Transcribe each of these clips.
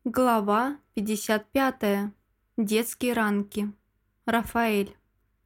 Глава 55. Детские ранки. Рафаэль.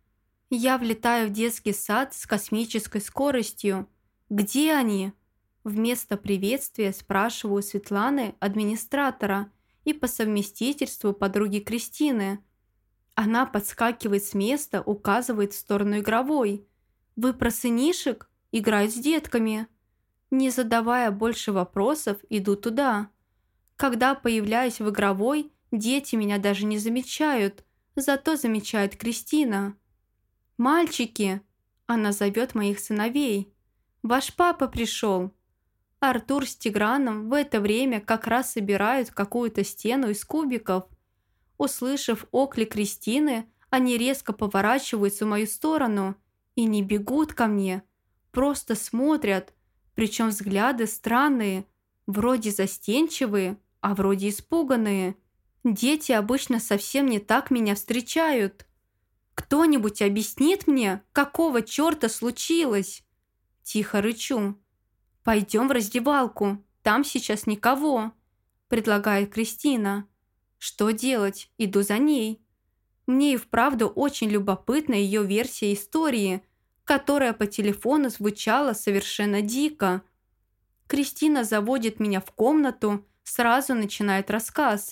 Я влетаю в детский сад с космической скоростью. Где они? Вместо приветствия спрашиваю Светланы, администратора, и по совместительству подруги Кристины. Она подскакивает с места, указывает в сторону игровой. «Вы про сынишек? Играют с детками». Не задавая больше вопросов, иду туда. Когда появляюсь в игровой, дети меня даже не замечают, зато замечает Кристина. «Мальчики!» – она зовет моих сыновей. «Ваш папа пришел!» Артур с Тиграном в это время как раз собирают какую-то стену из кубиков. Услышав оклик Кристины, они резко поворачиваются в мою сторону и не бегут ко мне, просто смотрят, причем взгляды странные, вроде застенчивые, а вроде испуганные. Дети обычно совсем не так меня встречают. «Кто-нибудь объяснит мне, какого черта случилось?» Тихо рычу. «Пойдем в раздевалку, там сейчас никого», предлагает Кристина. Что делать? Иду за ней. Мне и вправду очень любопытна ее версия истории, которая по телефону звучала совершенно дико. Кристина заводит меня в комнату, сразу начинает рассказ.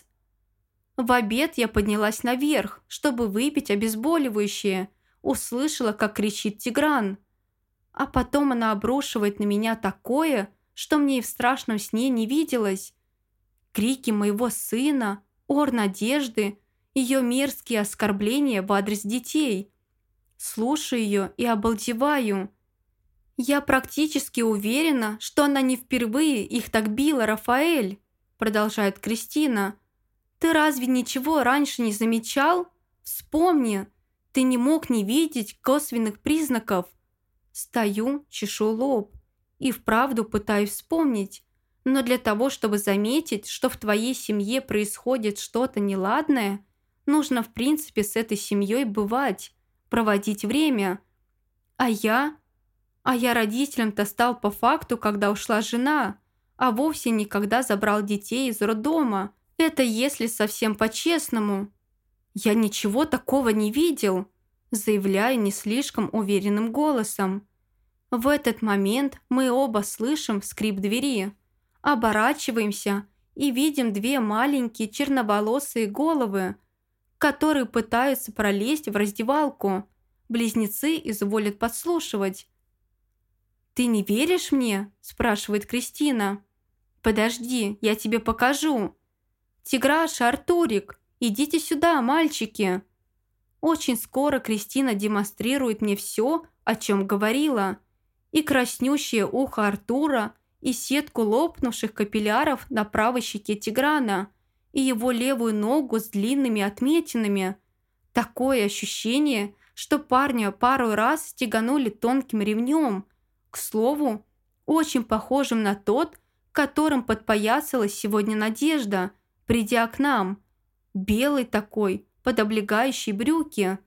В обед я поднялась наверх, чтобы выпить обезболивающее. Услышала, как кричит Тигран. А потом она обрушивает на меня такое, что мне и в страшном сне не виделось. Крики моего сына, ор надежды, ее мерзкие оскорбления в адрес детей. Слушаю ее и обалдеваю. «Я практически уверена, что она не впервые их так била, Рафаэль», продолжает Кристина. «Ты разве ничего раньше не замечал? Вспомни, ты не мог не видеть косвенных признаков». Стою, чешу лоб и вправду пытаюсь вспомнить. Но для того, чтобы заметить, что в твоей семье происходит что-то неладное, нужно в принципе с этой семьей бывать, проводить время. А я родителем-то стал по факту, когда ушла жена, а вовсе никогда забрал детей из роддома. Это если совсем по-честному. «Я ничего такого не видел», заявляю не слишком уверенным голосом. В этот момент мы оба слышим скрип двери. Оборачиваемся и видим две маленькие черноволосые головы, которые пытаются пролезть в раздевалку. Близнецы изволят подслушивать. «Ты не веришь мне?» – спрашивает Кристина. «Подожди, я тебе покажу». «Тиграша, Артурик, идите сюда, мальчики!» Очень скоро Кристина демонстрирует мне все, о чем говорила. И краснющее ухо Артура, и сетку лопнувших капилляров на правой щеке Тиграна, и его левую ногу с длинными отметинами. Такое ощущение, что парня пару раз стеганули тонким ремнем. К слову, очень похожим на тот, которым подпоясалась сегодня Надежда, придя к нам. Белый такой, под облегающие брюки.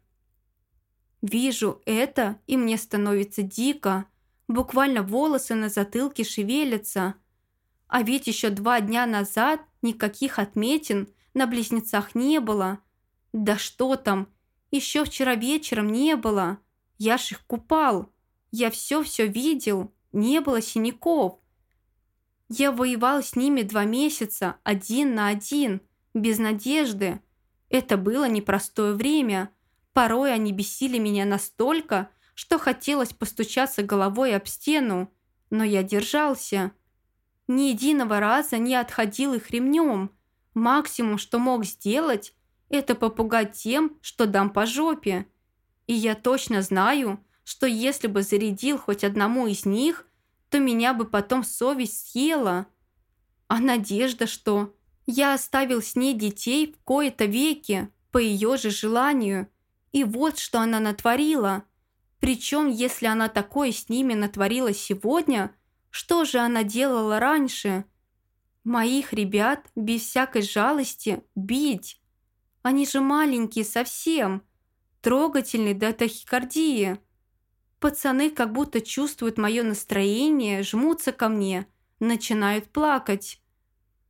Вижу это, и мне становится дико. Буквально волосы на затылке шевелятся. А ведь еще 2 дня назад никаких отметин на близнецах не было. Да что там, еще вчера вечером не было. Я ж их купал. Я все видел. Не было синяков. Я воевал с ними 2 месяца, 1 на 1, без надежды. Это было непростое время. Порой они бесили меня настолько, что хотелось постучаться головой об стену. Но я держался. Ни единого раза не отходил их ремнем. Максимум, что мог сделать, это попугать тем, что дам по жопе. И я точно знаю, что если бы зарядил хоть одному из них, то меня бы потом совесть съела. А Надежда что? Я оставил с ней детей в кои-то веки, по ее же желанию. И вот что она натворила. Причем, если она такое с ними натворила сегодня, что же она делала раньше? Моих ребят без всякой жалости бить. Они же маленькие совсем, трогательные до тахикардии. Пацаны как будто чувствуют мое настроение, жмутся ко мне, начинают плакать.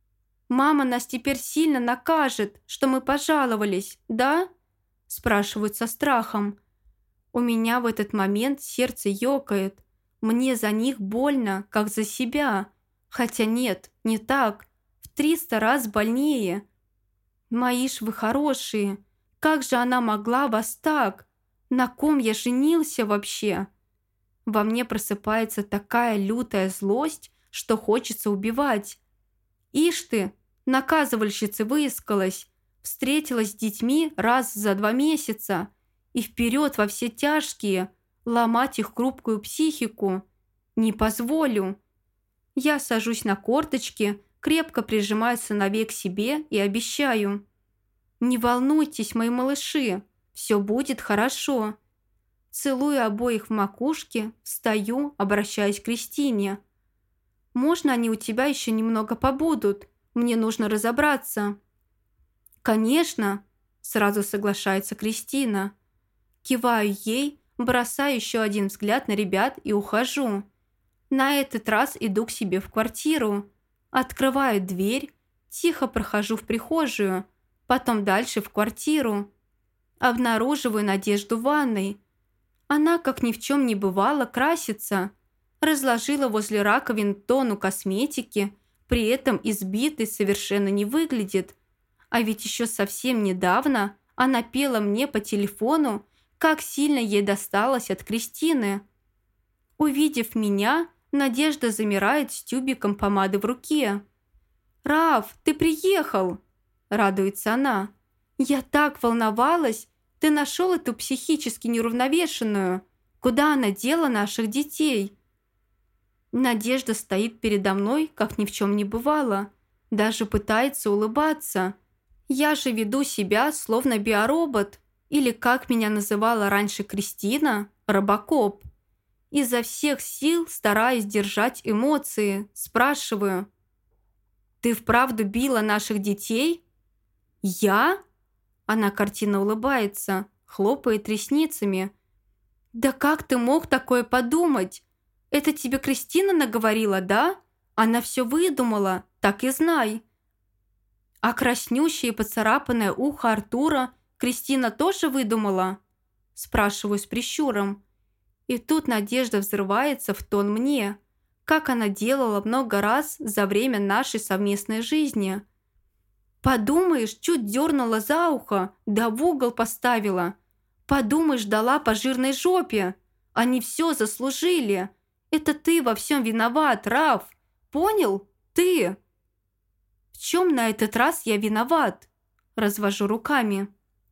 «Мама нас теперь сильно накажет, что мы пожаловались, да?» спрашивают со страхом. У меня в этот момент сердце ёкает. Мне за них больно, как за себя. Хотя нет, не так. В 300 раз больнее. Мои ж вы хорошие. Как же она могла вас так? На ком я женился вообще? Во мне просыпается такая лютая злость, что хочется убивать. Ишь ты, наказывальщица выискалась, встретилась с детьми раз за 2 месяца и вперед во все тяжкие, ломать их хрупкую психику. Не позволю. Я сажусь на корточки, крепко прижимаю сыновей к себе и обещаю. «Не волнуйтесь, мои малыши, все будет хорошо». Целую обоих в макушке, встаю, обращаясь к Кристине. «Можно они у тебя еще немного побудут? Мне нужно разобраться». «Конечно», – сразу соглашается Кристина. Киваю ей, бросаю еще один взгляд на ребят и ухожу. На этот раз иду к себе в квартиру. Открываю дверь, тихо прохожу в прихожую, потом дальше в квартиру. Обнаруживаю Надежду в ванной. Она, как ни в чем не бывало, красится. Разложила возле раковин тонну косметики, при этом избитой совершенно не выглядит. А ведь еще совсем недавно она пела мне по телефону, как сильно ей досталось от Кристины. Увидев меня, Надежда замирает с тюбиком помады в руке. «Раф, ты приехал!» – радуется она. «Я так волновалась! Ты нашел эту психически неуравновешенную. Куда она дела наших детей?» Надежда стоит передо мной, как ни в чем не бывало. Даже пытается улыбаться. Я же веду себя, словно биоробот. Или, как меня называла раньше Кристина, робокоп. Изо всех сил стараюсь держать эмоции. Спрашиваю. «Ты вправду била наших детей?» «Я?» Она картинно улыбается, хлопает ресницами. «Да как ты мог такое подумать? Это тебе Кристина наговорила, да? Она все выдумала, так и знай». «А краснющее и поцарапанное ухо Артура Кристина тоже выдумала?» Спрашиваю с прищуром. И тут Надежда взрывается в тон мне, как она делала много раз за время нашей совместной жизни. «Подумаешь, чуть дернула за ухо, да в угол поставила. Подумаешь, дала по жирной жопе. Они все заслужили. Это ты во всем виноват, Раф. Понял? Ты!» «В чем на этот раз я виноват?» Развожу руками.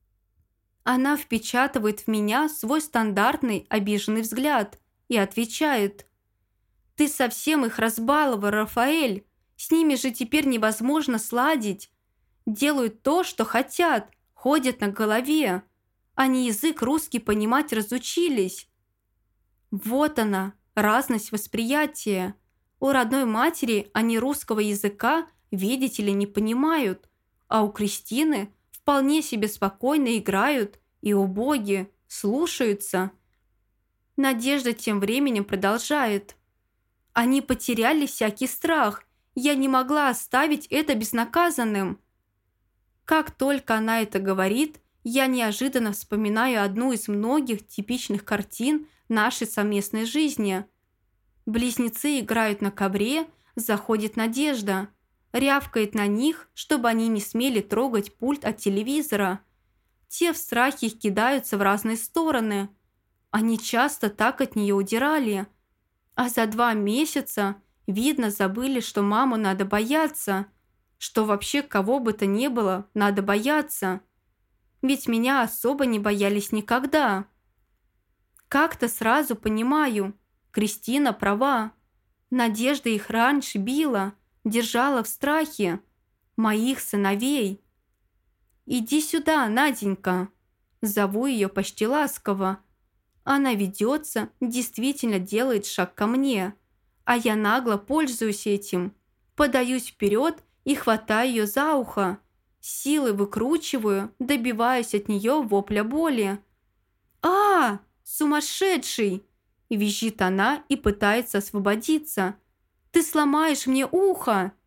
Она впечатывает в меня свой стандартный обиженный взгляд и отвечает. «Ты совсем их разбаловал, Рафаэль. С ними же теперь невозможно сладить. Делают то, что хотят, ходят на голове. Они язык русский понимать разучились». Вот она, разность восприятия. У родной матери они русского языка, видите ли, не понимают, а у Кристины вполне себе спокойно играют и, о боги, слушаются. Надежда тем временем продолжает. «Они потеряли всякий страх. Я не могла оставить это безнаказанным». Как только она это говорит, я неожиданно вспоминаю одну из многих типичных картин нашей совместной жизни. Близнецы играют на ковре, заходит Надежда, рявкает на них, чтобы они не смели трогать пульт от телевизора. Те в страхе кидаются в разные стороны. Они часто так от нее удирали. А за 2 месяца, видно, забыли, что маму надо бояться, что вообще кого бы то ни было надо бояться. Ведь меня особо не боялись никогда. Как-то сразу понимаю, Кристина права. Надежда их раньше била, держала в страхе. Моих сыновей. «Иди сюда, Наденька!» Зову ее почти ласково. Она ведется, действительно делает шаг ко мне. А я нагло пользуюсь этим. Подаюсь вперед и хватаю ее за ухо. Силой выкручиваю, добиваюсь от нее вопля боли. «А, сумасшедший!» – визжит она и пытается освободиться. «Ты сломаешь мне ухо!»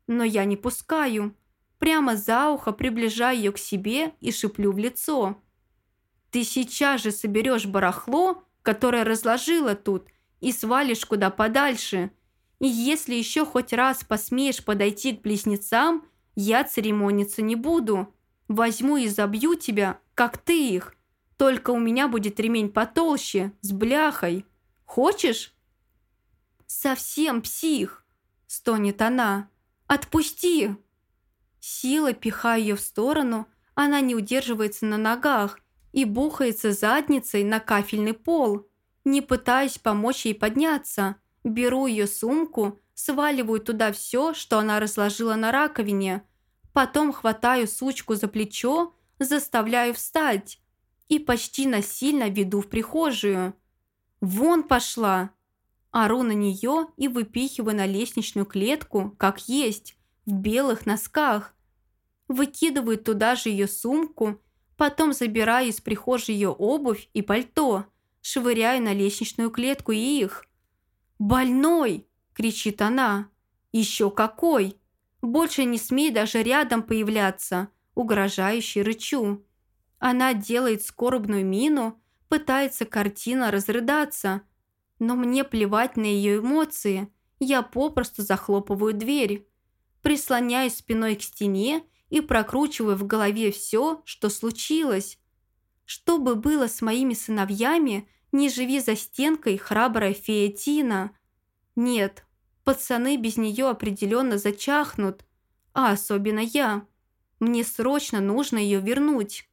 Но я не пускаю. Прямо за ухо приближаю ее к себе и шиплю в лицо. «Ты сейчас же соберешь барахло, которое разложила тут, и свалишь куда подальше. И если еще хоть раз посмеешь подойти к близнецам, я церемониться не буду. Возьму и забью тебя, как ты их. Только у меня будет ремень потолще, с бляхой. Хочешь?» «Совсем псих!» – стонет она. «Отпусти!» Силой пихаю ее в сторону, она не удерживается на ногах и бухается задницей на кафельный пол. Не пытаясь помочь ей подняться, беру ее сумку, сваливаю туда все, что она разложила на раковине, потом хватаю сучку за плечо, заставляю встать и почти насильно веду в прихожую. «Вон пошла!» Ору на нее и выпихиваю на лестничную клетку, как есть, в белых носках. Выкидываю туда же ее сумку, потом забираю из прихожей ее обувь и пальто, швыряю на лестничную клетку и их. «Больной!» – кричит она. «Еще какой! Больше не смей даже рядом появляться!» – угрожающе рычу. Она делает скорбную мину, пытается картинно разрыдаться, но мне плевать на ее эмоции, я попросту захлопываю дверь. Прислоняюсь спиной к стене и прокручиваю в голове все, что случилось. Что бы было с моими сыновьями, не живи за стенкой храбрая фея Тина. Нет, пацаны без нее определенно зачахнут, а особенно я. Мне срочно нужно ее вернуть.